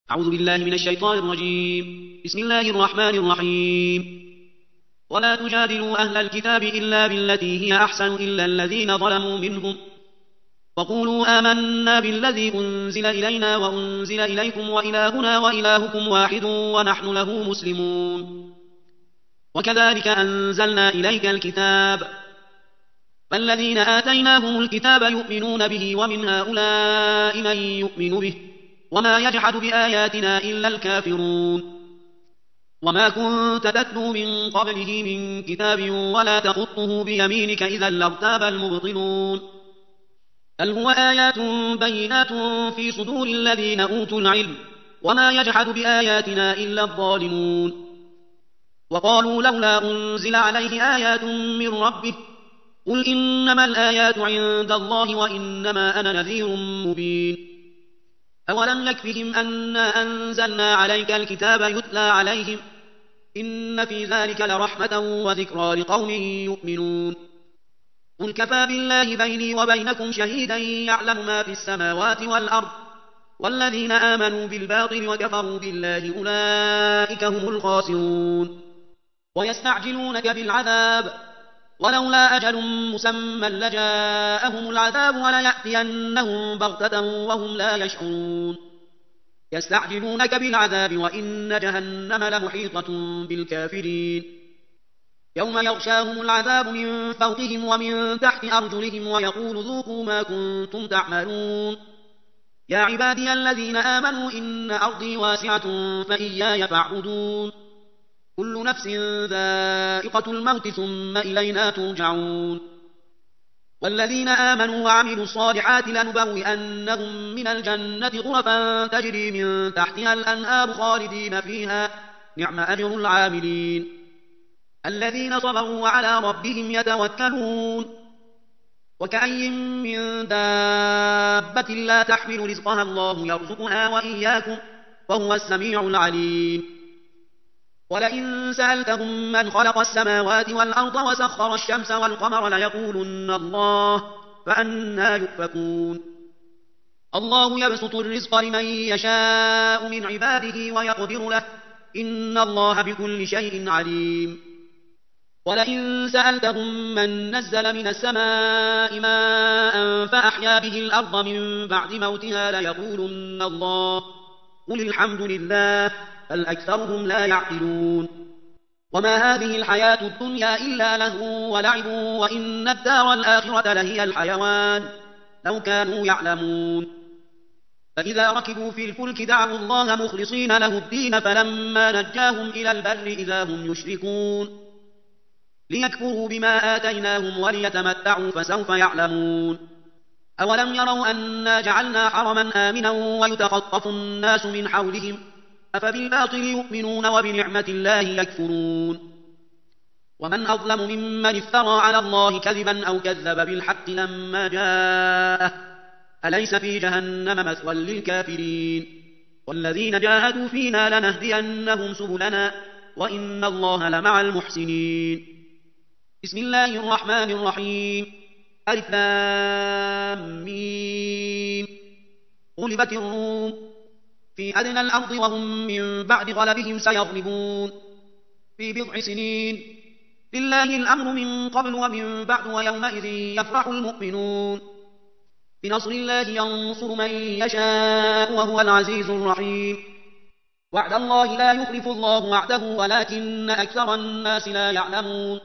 أعوذ بالله من الشيطان الرجيم. بسم الله الرحمن الرحيم. ولا تجادلوا أهل الكتاب إلا بالتي هي أحسن إلا الذين ظلموا منهم وقولوا آمنا بالذي أنزل إلينا وأنزل إليكم وإلهنا وإلهكم واحد ونحن له مسلمون. وكذلك أنزلنا إليك الكتاب فالذين آتيناهم الكتاب يؤمنون به ومن هؤلاء من يؤمن به وما يجحد بآياتنا إلا الكافرون. وما كنت تتلو من قبله من كتاب ولا تخطه بيمينك إذا لارتاب المبطلون. بل هو آيات بينات في صدور الذين أوتوا العلم وما يجحد بآياتنا إلا الظالمون. وقالوا لولا أنزل عليه آيات من ربه قل إنما الآيات عند الله وإنما أنا نذير مبين. أولم يكفهم أنا أنزلنا عليك الكتاب يتلى عليهم إن في ذلك لرحمة وذكرى لقوم يؤمنون. قل كفى بالله بيني وبينكم شهيدا يعلم ما في السماوات والأرض والذين آمنوا بالباطل وكفروا بالله أولئك هم الخاسرون. ويستعجلونك بالعذاب ولولا أجل مسمى لجاءهم العذاب وليأتينهم بغتة وهم لا يشعرون. يستعجلونك بالعذاب وإن جهنم لمحيطة بالكافرين. يوم يغشاهم العذاب من فوقهم ومن تحت أرجلهم ويقول ذوقوا ما كنتم تعملون. يا عبادي الذين آمنوا إن أرضي واسعة فإياي فاعبدون. كل نفس ذائقة الموت ثم إلينا ترجعون. والذين آمنوا وعملوا الصالحات لنبوئنهم من الجنة غرفا تجري من تحتها الأنهار خالدين فيها نعم أجر العاملين. الذين صبروا وعلى ربهم يتوكلون. وكأي من دابة لا تحمل رزقها الله يرزقها وإياكم وهو السميع العليم. ولئن سألتهم من خلق السماوات والأرض وسخر الشمس والقمر ليقولن الله فأنى يؤفكون. الله يبسط الرزق لمن يشاء من عباده ويقدر له إن الله بكل شيء عليم. ولئن سألتهم من نزل من السماء ماء فأحيا به الأرض من بعد موتها ليقولن الله قل الحمد لله بل أكثرهم لا يعقلون. وما هذه الحياة الدنيا إلا لهو ولعب وإن الدار الآخرة لهي الحيوان لو كانوا يعلمون. فإذا ركبوا في الفلك دعوا الله مخلصين له الدين فلما نجاهم إلى البر إذا هم يشركون ليكفروا بما آتيناهم وليتمتعوا فسوف يعلمون. أولم يروا أنا جعلنا حرما آمنا ويتخطف الناس من حولهم أفبالباطل يؤمنون وبنعمة الله يكفرون. ومن أظلم ممن افترى على الله كذبا أو كذب بالحق لما جاءه أليس في جهنم مثوى للكافرين. والذين جاهدوا فينا لنهدينهم سبلنا وإن الله لمع المحسنين. بسم الله الرحمن الرحيم. ألف لام ميم. غلبت الروم في أدنى الأرض وهم من بعد غلبهم سيغلبون في بضع سنين لله الأمر من قبل ومن بعد ويومئذ يفرح المؤمنون. بنصر الله ينصر من يشاء وهو العزيز الرحيم. وعد الله لا يخلف الله وعده ولكن أكثر الناس لا يعلمون.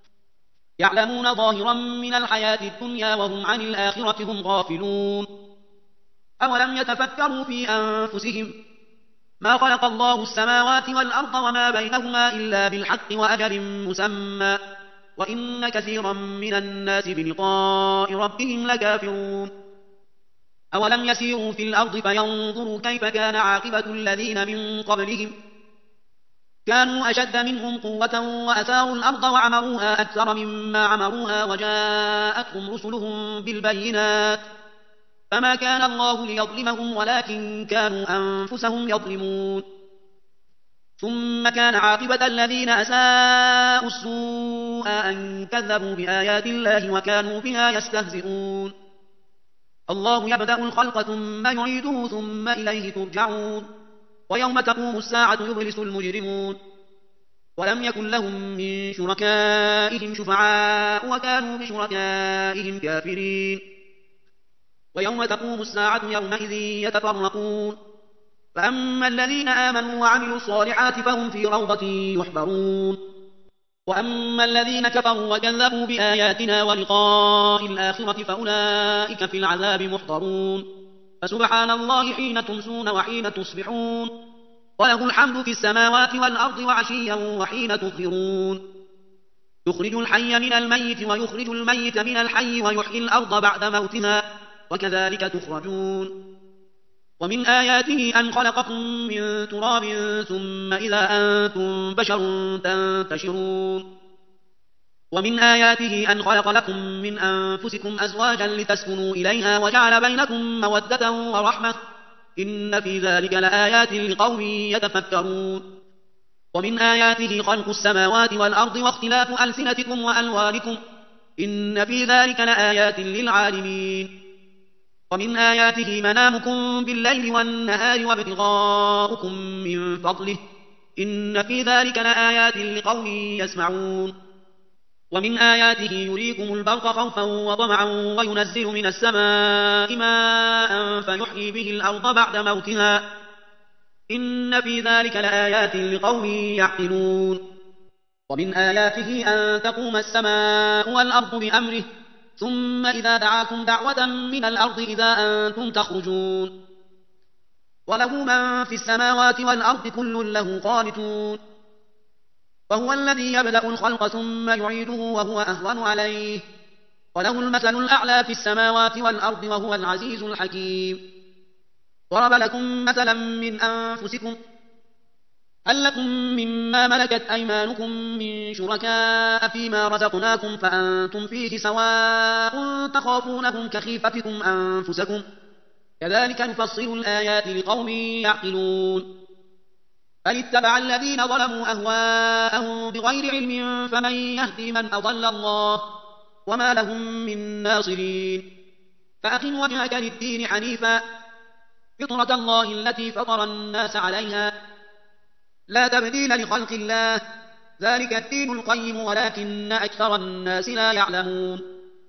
يعلمون ظاهرا من الحياة الدنيا وهم عن الآخرة هم غافلون. أولم يتفكروا في أنفسهم ما خلق الله السماوات والأرض وما بينهما إلا بالحق وأجل مسمى وإن كثيرا من الناس بلقاء ربهم لكافرون. أولم يسيروا في الأرض فينظروا كيف كان عاقبة الذين من قبلهم كانوا أشد منهم قوة وأثاروا الأرض وعمروها أكثر مما عمروها وجاءتهم رسلهم بالبينات فما كان الله ليظلمهم ولكن كانوا أنفسهم يظلمون. ثم كان عاقبة الذين أساءوا السوء أن كذبوا بآيات الله وكانوا بها يستهزئون. الله يبدأ الخلق ثم يعيده ثم إليه ترجعون. ويوم تقوم الساعة يبلس المجرمون ولم يكن لهم من شركائهم شفعاء وكانوا بشركائهم كافرين ويوم تقوم الساعة يومئذ يتفرقون فأما الذين آمنوا وعملوا الصالحات فهم في روضة يحبرون وأما الذين كفروا وكذبوا بآياتنا ولقاء الآخرة فأولئك في العذاب محضرون فسبحان الله حين تمسون وحين تصبحون وله الحمد في السماوات والأرض وعشيا وحين تظهرون يخرج الحي من الميت ويخرج الميت من الحي ويحيي الأرض بعد موتها وكذلك تخرجون ومن آياته أن خلقكم من تراب ثم إذا أنتم بشر تنتشرون ومن آياته أن خلق لكم من أنفسكم أزواجا لتسكنوا إليها وجعل بينكم مودة ورحمة إن في ذلك لآيات لقوم يتفكرون ومن آياته خلق السماوات والأرض واختلاف ألسنتكم وألوانكم إن في ذلك لآيات للعالمين ومن آياته منامكم بالليل والنهار وابتغاؤكم من فضله إن في ذلك لآيات لقوم يسمعون ومن آياته يريكم البرق خوفا وطمعا وينزل من السماء ماء فيحيي به الأرض بعد موتها إن في ذلك لآيات لقوم يعقلون ومن آياته أن تقوم السماء والأرض بأمره ثم إذا دعاكم دعوة من الأرض إذا أنتم تخرجون وله من في السماوات والأرض كل له قانتون وهو الذي يبدأ الخلق ثم يعيده وهو أهون عليه وله المثل الأعلى في السماوات والأرض وهو العزيز الحكيم ضرب لكم مثلا من أنفسكم هل لكم مما ملكت أيمانكم من شركاء فيما رزقناكم فأنتم فيه سواء تخافونهم كخيفتكم أنفسكم كذلك نفصل الآيات لقوم يعقلون بل اتبع الذين ظلموا أهواءهم بغير علم فمن يهدي من أضل الله وما لهم من ناصرين فأقم وجهك للدين حنيفا فطرة الله التي فطر الناس عليها لا تبديل لخلق الله ذلك الدين القيم ولكن أكثر الناس لا يعلمون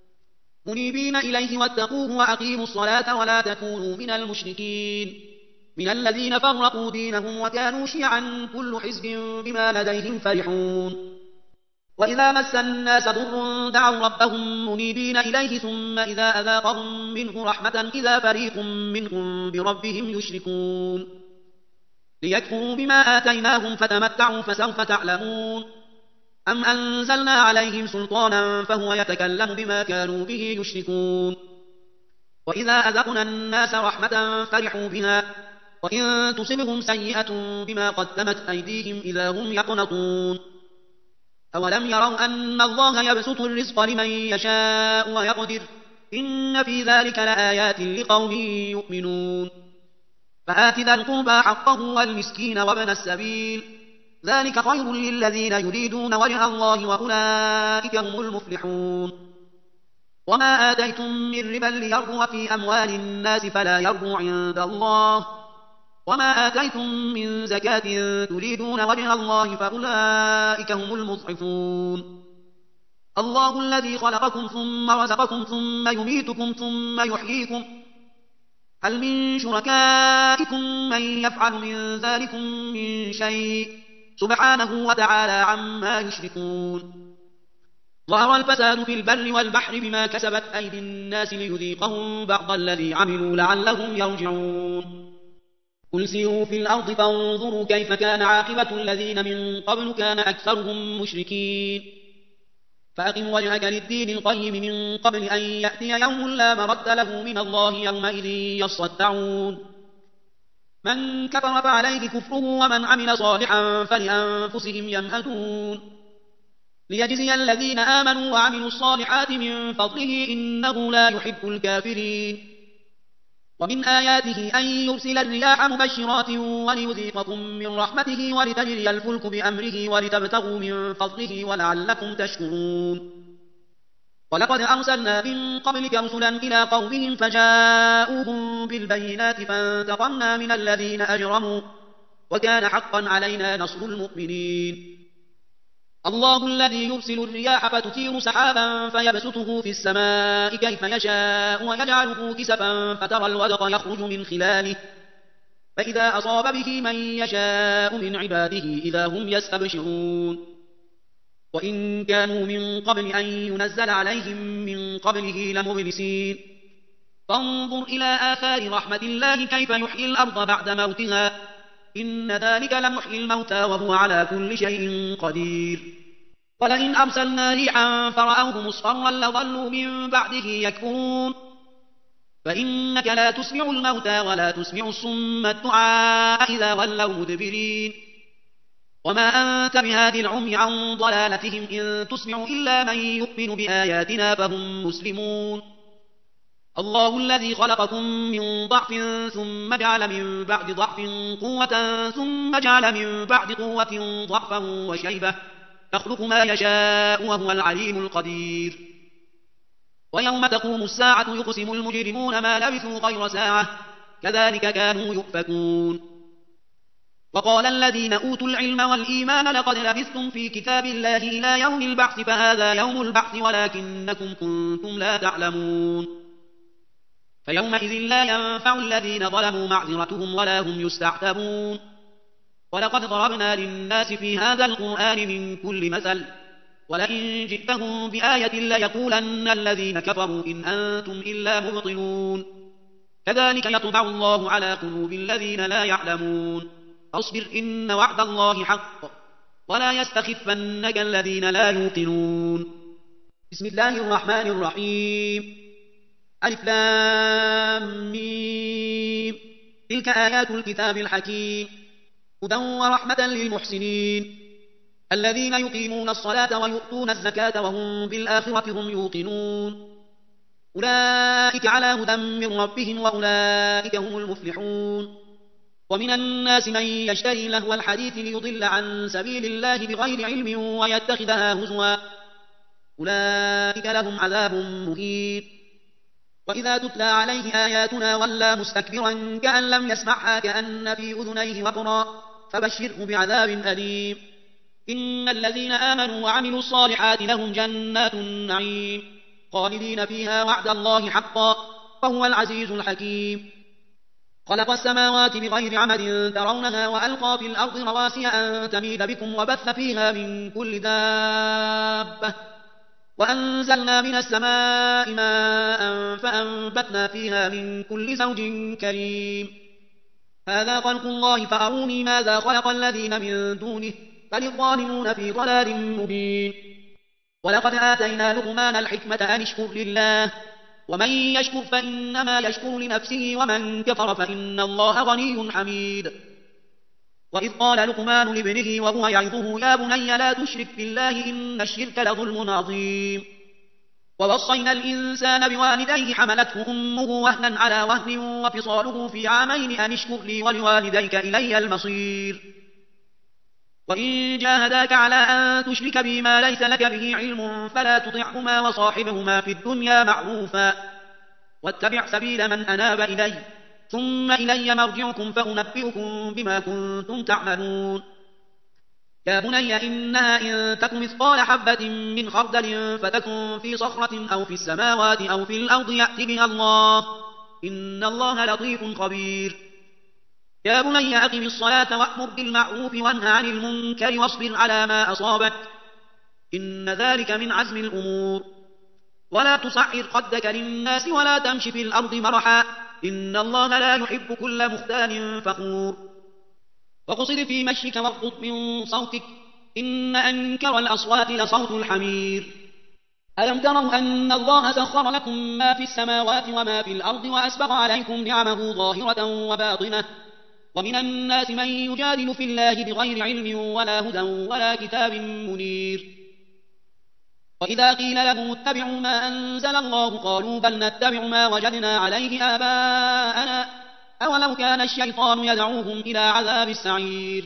منيبين إليه واتقوه وأقيموا الصلاة ولا تكونوا من المشركين من الذين فرقوا دينهم وكانوا شيعا كل حزب بما لديهم فرحون وإذا مس الناس ضر دعوا ربهم منيبين إليه ثم إذا أذاقهم منه رحمة إذا فريق منهم بربهم يشركون ليكفروا بما آتيناهم فتمتعوا فسوف تعلمون أم أنزلنا عليهم سلطانا فهو يتكلم بما كانوا به يشركون وإذا أذقنا الناس رحمة فرحوا بها وإن تصبهم سيئة بما قدمت أيديهم إذا هم يقنطون أولم يروا أن الله يبسط الرزق لمن يشاء ويقدر إن في ذلك لآيات لقوم يؤمنون فآت ذا القربى حقه والمسكين وابن السبيل ذلك خير للذين يريدون وجه الله وأولئك هم المفلحون وما آتيتم من ربا ليربو في أموال الناس فلا يربو عند الله وما آتيتم من زكاة تريدون وجه الله فأولئك هم المضعفون الله الذي خلقكم ثم رزقكم ثم يميتكم ثم يحييكم هل من شركائكم من يفعل من ذلكم من شيء سبحانه وتعالى عما يشركون ظهر الفساد في البر والبحر بما كسبت أيدي الناس ليذيقهم بعض الذي عملوا لعلهم يرجعون قل سيروا في الأرض فانظروا كيف كان عاقبة الذين من قبل كان أكثرهم مشركين فأقم وجهك للدين القيم من قبل أن يأتي يوم لا مرد له من الله يومئذ يصدعون من كفر فعليه كفره ومن عمل صالحا فلأنفسهم يمهدون ليجزي الذين آمنوا وعملوا الصالحات من فضله إنه لا يحب الكافرين ومن آياته أن يرسل الرياح مبشرات وليذيقكم من رحمته ولتجري الفلك بأمره ولتبتغوا من فضله ولعلكم تشكرون ولقد أرسلنا من قبلك رسلا إلى قومهم فجاءوهم بالبينات فانتقمنا من الذين أجرموا وكان حقا علينا نصر المؤمنين. الله الذي يرسل الرياح فتثير سحابا فيبسطه في السماء كيف يشاء ويجعله كسفا فترى الودق يخرج من خلاله فإذا أصاب به من يشاء من عباده إذا هم يستبشرون. وإن كانوا من قبل أن ينزل عليهم من قبله لمبلسين. فانظر إلى آثار رحمة الله كيف يحيي الأرض بعد موتها إن ذلك لمحيي الموتى وهو على كل شيء قدير. ولئن أرسلنا ريحا فرأوه مصفرا لظلوا من بعده يكفرون. فإنك لا تسمع الموتى ولا تسمع الصم الدعاء إذا ولوا مدبرين. وما أنت بهادي العمي عن ضلالتهم إن تسمع إلا من يؤمن بآياتنا فهم مسلمون. الله الذي خلقكم من ضعف ثم جعل من بعد ضعف قوة ثم جعل من بعد قوة ضعفا وشيبة يخلق ما يشاء وهو العليم القدير. ويوم تقوم الساعة يقسم المجرمون ما لبثوا غير ساعة كذلك كانوا يؤفكون. وقال الذين أوتوا العلم والإيمان لقد لبثتم في كتاب الله إلى يوم البعث فهذا يوم البعث ولكنكم كنتم لا تعلمون. فيومئذ لا ينفع الذين ظلموا معذرتهم ولا هم يستعتبون. ولقد ضربنا للناس في هذا القرآن من كل مثل ولئن جئتهم بآية ليقولن الذين كفروا إن أنتم إلا مبطلون. كذلك يطبع الله على قلوب الذين لا يعلمون. فاصبر إن وعد الله حق ولا يستخفنك الذين لا يوقنون. بسم الله الرحمن الرحيم. ألف لام ميم. تلك آيات الكتاب الحكيم هدى ورحمة للمحسنين الذين يقيمون الصلاة ويؤتون الزكاة وهم بالآخرة هم يوقنون. أولئك على هدى من ربهم وأولئك هم المفلحون. ومن الناس من يشتري لهو الحديث ليضل عن سبيل الله بغير علم ويتخذها هزوا أولئك لهم عذاب مهين. وإذا تتلى عليه آياتنا ولى مستكبرا كأن لم يسمعها كأن في أذنيه وقرا فبشره بعذاب أليم. إن الذين آمنوا وعملوا الصالحات لهم جنات النعيم خالدين فيها وعد الله حقا وهو العزيز الحكيم. خلق السماوات بغير عمد ترونها وألقى في الأرض رواسي أن تميد بكم وبث فيها من كل دابة وأنزلنا من السماء ماء فأنبتنا فيها من كل زوج كريم. هذا خلق الله فأروني ماذا خلق الذين من دونه بل الظالمون في ضلال مبين. ولقد آتينا لقمان الحكمة أن اشكر لله ومن يشكر فإنما يشكر لنفسه ومن كفر فإن الله غني حميد. وإذ قال لقمان لابنه وهو يعظه يا بني لا تشرك بالله إن الشرك لظلم عظيم. ووصينا الإنسان بوالديه حملته أمه وهنا على وهن وفصاله في عامين أن اشكر لي ولوالديك إلي المصير. وإن جاهداك على أن تشرك بي ما ليس لك به علم فلا تطعهما وصاحبهما في الدنيا معروفا واتبع سبيل من أناب إلي ثم إلي مرجعكم فأنبئكم بما كنتم تعملون. يا بني إنها إن تك مثقال حبة من خردل فتكن في صخرة أو في السماوات أو في الأرض يأت بها الله إن الله لطيف خبير. يا بني أقم الصلاة وأمر بالمعروف وانه عن المنكر واصبر على ما أصابك إن ذلك من عزم الأمور. ولا تصعر خدك للناس ولا تمش في الأرض مرحا إن الله لا يحب كل مختال فخور. وقصد في مشيك واغضض من صوتك إن أنكر الأصوات لصوت الحمير. ألم تروا أن الله سخر لكم ما في السماوات وما في الأرض وأسبغ عليكم نعمه ظاهرة وباطنة ومن الناس من يجادل في الله بغير علم ولا هدى ولا كتاب منير. وإذا قيل لهم اتبعوا ما أنزل الله قالوا بل نتبع ما وجدنا عليه آباءنا أولو كان الشيطان يدعوهم إلى عذاب السعير.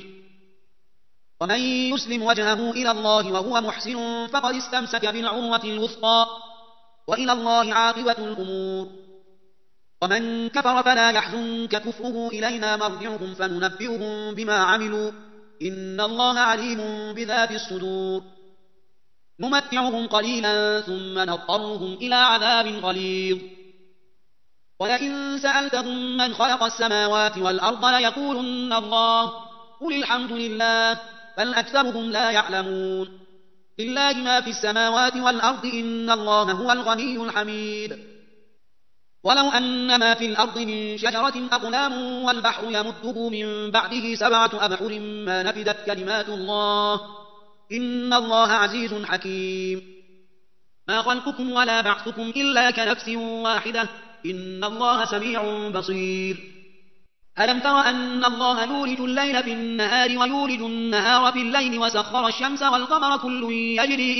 ومن يسلم وجهه إلى الله وهو محسن فقد استمسك بالعروة الوثقى وإلى الله عاقبة الأمور. ومن كفر فلا يحزنك كفره إلينا مرجعهم فننبئهم بما عملوا إن الله عليم بذات الصدور نمتعهم قليلا ثم نضطرهم إلى عذاب غليظ ولئن سألتهم من خلق السماوات والأرض ليقولن الله قل الحمد لله بل أكثرهم لا يعلمون لله ما في السماوات والأرض إن الله هو الغني الحميد ولو أن ما في الأرض من شجرة أقلام والبحر يمده من بعده 7 أبحر ما نفدت كلمات الله إن الله عزيز حكيم ما خلقكم ولا بعثكم إلا كنفس واحدة إن الله سميع بصير ألم تر أن الله يولج الليل في النهار ويولج النهار في الليل وسخر الشمس والقمر كل يجري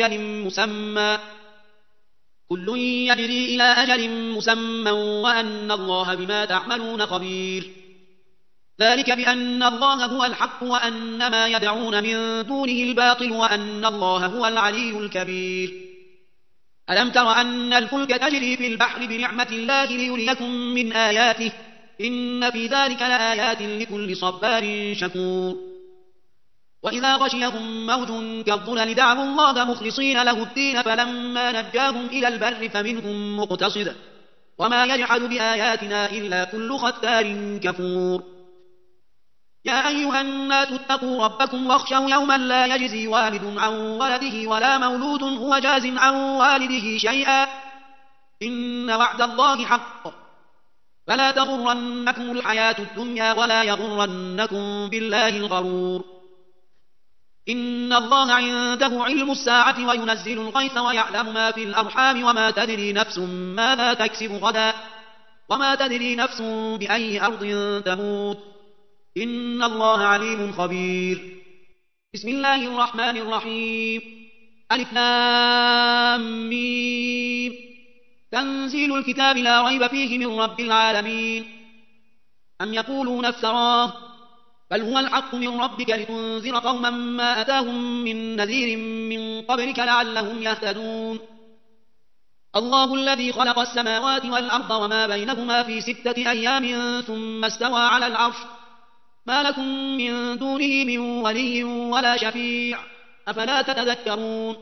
إلى أجل مسمى وأن الله بما تعملون خبير ذلك بأن الله هو الحق وأن ما يدعون من دونه الباطل وأن الله هو العلي الكبير ألم تر أن الفلك تجري في البحر بنعمة الله ليريكم من آياته إن في ذلك لآيات لكل صبار شكور وإذا غشيهم موج كالظلل دعوا الله مخلصين له الدين فلما نجاهم إلى البر فمنهم مقتصد وما يجحد بآياتنا إلا كل ختار كفور يا أيها الناس اتقوا ربكم واخشوا يوما لا يجزي والد عن ولده ولا مولود هو جاز عن والده شيئا إن وعد الله حق فلا تغرنكم الحياة الدنيا ولا يغرنكم بالله الغرور إن الله عنده علم الساعة وينزل الغيث ويعلم ما في الأرحام وما تدري نفس ماذا تكسب غدا وما تدري نفس بأي أرض تموت إن الله عليم خبير بسم الله الرحمن الرحيم ألف لام ميم تنزيل الكتاب لا ريب فيه من رب العالمين أم يقولون افتراه بل هو الحق من ربك لتنذر قوما ما أتاهم من نذير من قبلك لعلهم يهتدون الله الذي خلق السماوات والأرض وما بينهما في 6 أيام ثم استوى على العرش ما لكم من دونه من ولي ولا شفيع أفلا تتذكرون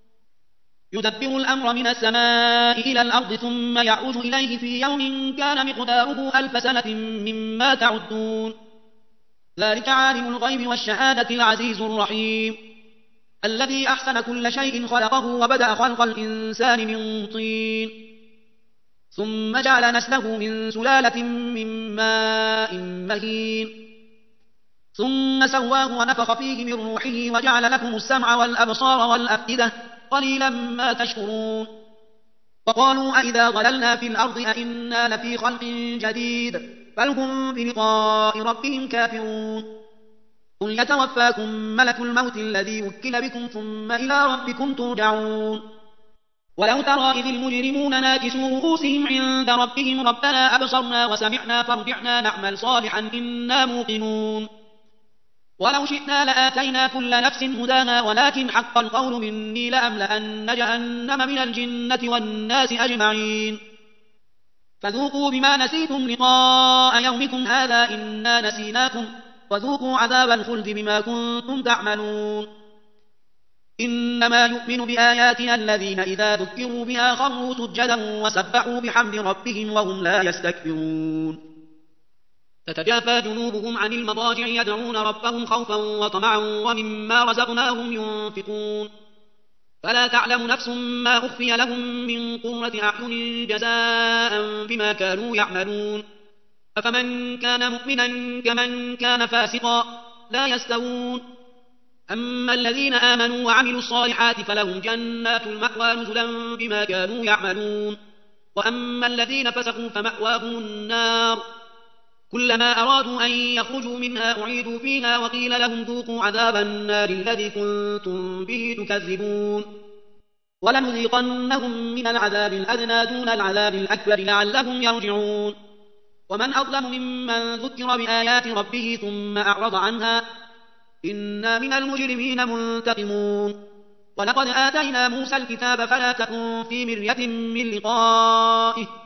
يدبر الأمر من السماء إلى الأرض ثم يعود إليه في يوم كان مقداره 1000 سنة مما تعدون ذلك عالم الغيب والشهادة العزيز الرحيم الذي أحسن كل شيء خلقه وبدأ خلق الإنسان من طين ثم جعل نسله من سلالة من ماء مهين ثم سواه ونفخ فيه من روحه وجعل لكم السمع والأبصار والأفئدة قليلا ما تشكرون وقالوا أئذا ضللنا في الأرض أئنا لفي خلق جديد بل هم بلقاء ربهم كافرون قل يتوفاكم ملك الموت الذي وكل بكم ثم إلى ربكم ترجعون ولو ترى إذ المجرمون ناكسوا رؤوسهم عند ربهم ربنا أبصرنا وسمعنا فارجعنا نعمل صالحا إنا موقنون ولو شئنا لآتينا كل نفس هداها ولكن حق القول مني لأملأن جهنم من الجنة والناس أجمعين فذوقوا بما نسيتم لقاء يومكم هذا إنا نسيناكم وذوقوا عذاب الخلد بما كنتم تعملون إنما يؤمن بآياتنا الذين إذا ذكروا بها خروا سجدا وسبحوا بحمد ربهم وهم لا يستكبرون تتجافى جنوبهم عن المضاجع يدعون ربهم خوفا وطمعا ومما رزقناهم ينفقون فلا تعلم نفس ما أخفي لهم من قرة أعين جزاء بما كانوا يعملون أفمن كان مؤمنا كمن كان فاسقا لا يستوون أما الذين آمنوا وعملوا الصالحات فلهم جنات المأوى نزلا بما كانوا يعملون وأما الذين فسقوا فمأواهم النار كلما أرادوا أن يخرجوا منها أعيدوا فيها وقيل لهم ذوقوا عذاب النار الذي كنتم به تكذبون ولنذيقنهم من العذاب الأدنى دون العذاب الأكبر لعلهم يرجعون ومن أظلم ممن ذكر بآيات ربه ثم أعرض عنها إنا من المجرمين منتقمون ولقد آتينا موسى الكتاب فلا تكن في مرية من لقائه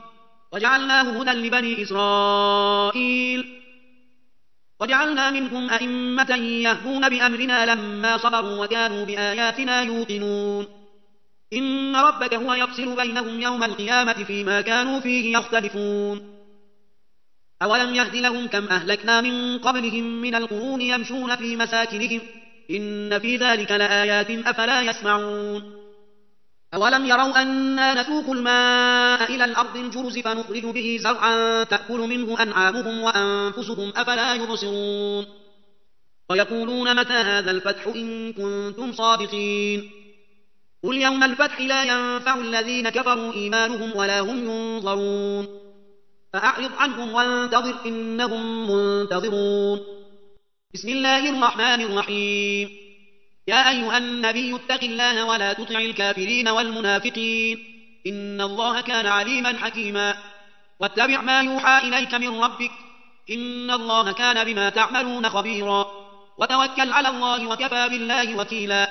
وجعلناه هدى لبني إسرائيل وجعلنا منهم أئمة يهدون بأمرنا لما صبروا وكانوا بآياتنا يوقنون إن ربك هو يفصل بينهم يوم القيامة فيما كانوا فيه يختلفون أولم يهد لهم كم أهلكنا من قبلهم من القرون يمشون في مساكنهم إن في ذلك لآيات أفلا يسمعون أولم يروا أنا نسوق الماء إلى الأرض الجرز فنخرج به زرعا تأكل منه أنعامهم وأنفسهم أفلا يبصرون ويقولون متى هذا الفتح إن كنتم صادقين قل يوم الفتح لا ينفع الذين كفروا إيمانهم ولا هم ينظرون فأعرض عنهم وانتظر إنهم منتظرون بسم الله الرحمن الرحيم يا أيها النبي اتق الله ولا تطع الكافرين والمنافقين إن الله كان عليما حكيما واتبع ما يوحى إليك من ربك إن الله كان بما تعملون خبيرا وتوكل على الله وكفى بالله وكيلا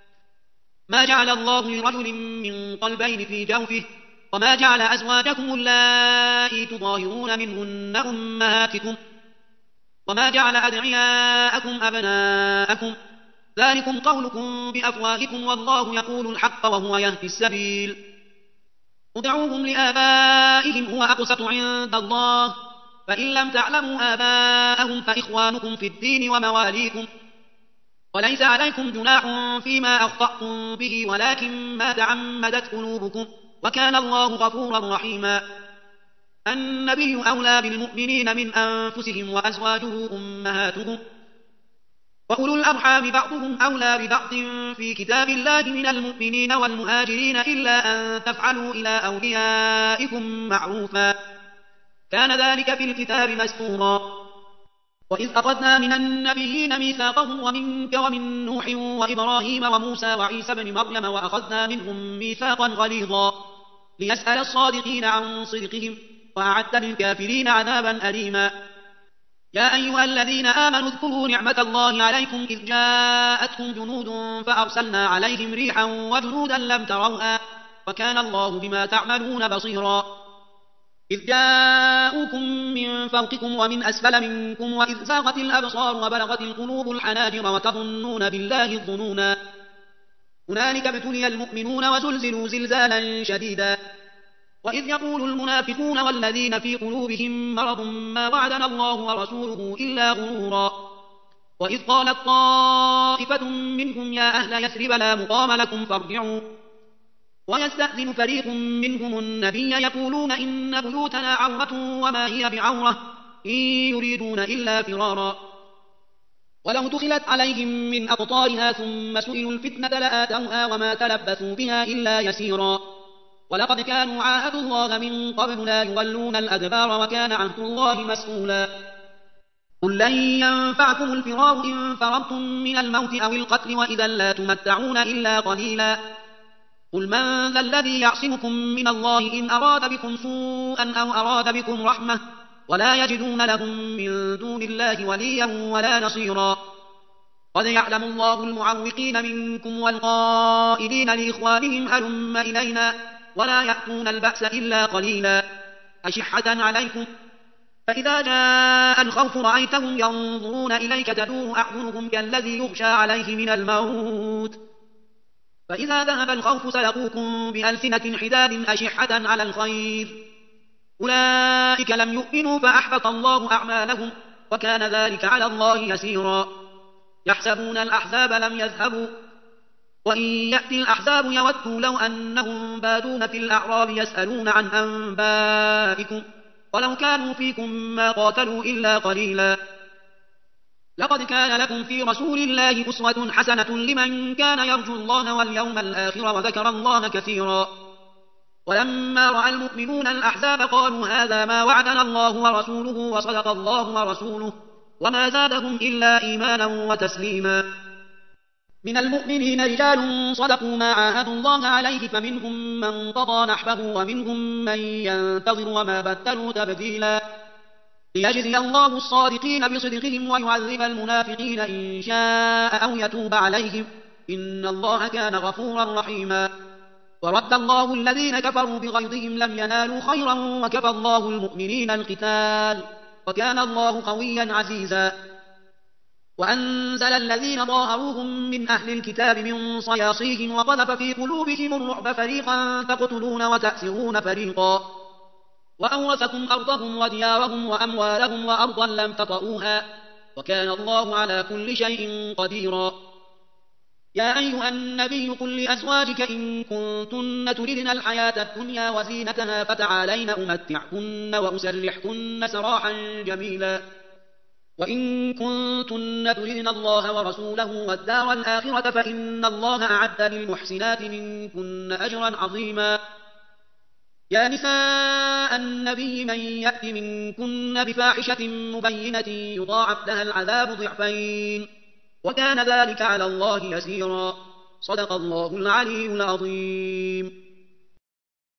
ما جعل الله لرجل من قلبين في جوفه وما جعل أزواجكم اللائي تظاهرون منهن أمهاتكم وما جعل أدعياءكم أبناءكم ذلكم قولكم بأفواهكم والله يقول الحق وهو يهدي السبيل ادعوهم لآبائهم هو أقسط عند الله فإن لم تعلموا آباءهم فإخوانكم في الدين ومواليكم وليس عليكم جناح فيما أخطأتم به ولكن ما تعمدت قلوبكم وكان الله غفورا رحيما النبي أولى بالمؤمنين من أنفسهم وأزواجه أمهاتهم وأولو الأرحام بعضهم أولى ببعض في كتاب الله من المؤمنين والمهاجرين إلا أن تفعلوا إلى أوليائكم معروفا كان ذلك في الكتاب مسطورا وإذ أخذنا من النبيين ميثاقهم ومنك ومن نوح وإبراهيم وموسى وعيسى بن مريم وأخذنا منهم ميثاقا غليظا ليسأل الصادقين عن صدقهم وأعد للكافرين عذابا أليما يا أيها الذين آمنوا اذكروا نعمة الله عليكم إذ جاءتكم جنود فأرسلنا عليهم ريحا وجنودا لم تروها وكان الله بما تعملون بصيرا إذ جاءوكم من فوقكم ومن أسفل منكم وإذ زاغت الأبصار وبلغت القلوب الحناجر وتظنون بالله الظنونا هنالك ابتلي المؤمنون وزلزلوا زلزالا شديدا وإذ يقول المنافقون والذين في قلوبهم مرض ما وعدنا الله ورسوله إلا غرورا وإذ قالت طائفة منهم يا أهل يثرب لا مقام لكم فارجعوا ويستأذن فريق منهم النبي يقولون إن بيوتنا عورة وما هي بعورة إن يريدون إلا فرارا ولو دخلت عليهم من أقطارها ثم سئلوا الفتنة لآتوها وما تلبثوا بها إلا يسيرا ولقد كانوا عاهدوا الله من قبل لا يولون الأدبار وكان عهد الله مسؤولا قل لن ينفعكم الفرار إن فررتم من الموت أو القتل وإذا لا تمتعون إلا قليلا قل من ذا الذي يعصمكم من الله إن أراد بكم سوءا أو أراد بكم رحمة ولا يجدون لهم من دون الله وليا ولا نصيرا قد يعلم الله المعوقين منكم والقائلين لإخوانهم هلم إلينا ولا يأتون البأس إلا قليلا أشحة عليكم فإذا جاء الخوف رأيتهم ينظرون إليك تدور أعينهم كالذي يغشى عليه من الموت فإذا ذهب الخوف سلقوكم بألسنة حداد أشحة على الخير أولئك لم يؤمنوا فأحبط الله أعمالهم وكان ذلك على الله يسيرا يحسبون الأحزاب لم يذهبوا وإن يأتي الأحزاب يودوا لو أنهم بادون في الأعراب يسألون عن أنبائكم ولو كانوا فيكم ما قاتلوا إلا قليلا لقد كان لكم في رسول الله أسوة حسنة لمن كان يرجو الله واليوم الآخر وذكر الله كثيرا ولما رأى المؤمنون الأحزاب قالوا هذا ما وعدنا الله ورسوله وصدق الله ورسوله وما زادهم إلا إيمانا وتسليما من المؤمنين رجال صدقوا ما عاهدوا الله عليه فمنهم من قضى نحبه ومنهم من ينتظر وما بدلوا تبديلا ليجزي الله الصادقين بصدقهم ويعذب المنافقين إن شاء أو يتوب عليهم إن الله كان غفورا رحيما ورد الله الذين كفروا بغيظهم لم ينالوا خيرا وكفى الله المؤمنين القتال وكان الله قويا عزيزا. وأنزل الذين ظاهروهم من أهل الكتاب من صياصيهم وقذف في قلوبهم الرعب فريقا تقتلون وتأسرون فريقا وأورثكم أرضهم وديارهم وأموالهم وأرضا لم تطئوها وكان الله على كل شيء قديرا. يا أيها النبي قل لأزواجك إن كنتن تردن الحياة الدنيا وزينتها فتعالين أمتعكن وأسرحكن سراحا جميلا وإن كنتن تردن الله ورسوله والدار الآخرة فإن الله أعد للمحسنات منكن أجرا عظيما. يا نساء النبي من يأت منكن بفاحشة مبينة يضاعف لها العذاب ضعفين وكان ذلك على الله يسيرا. صدق الله العلي العظيم.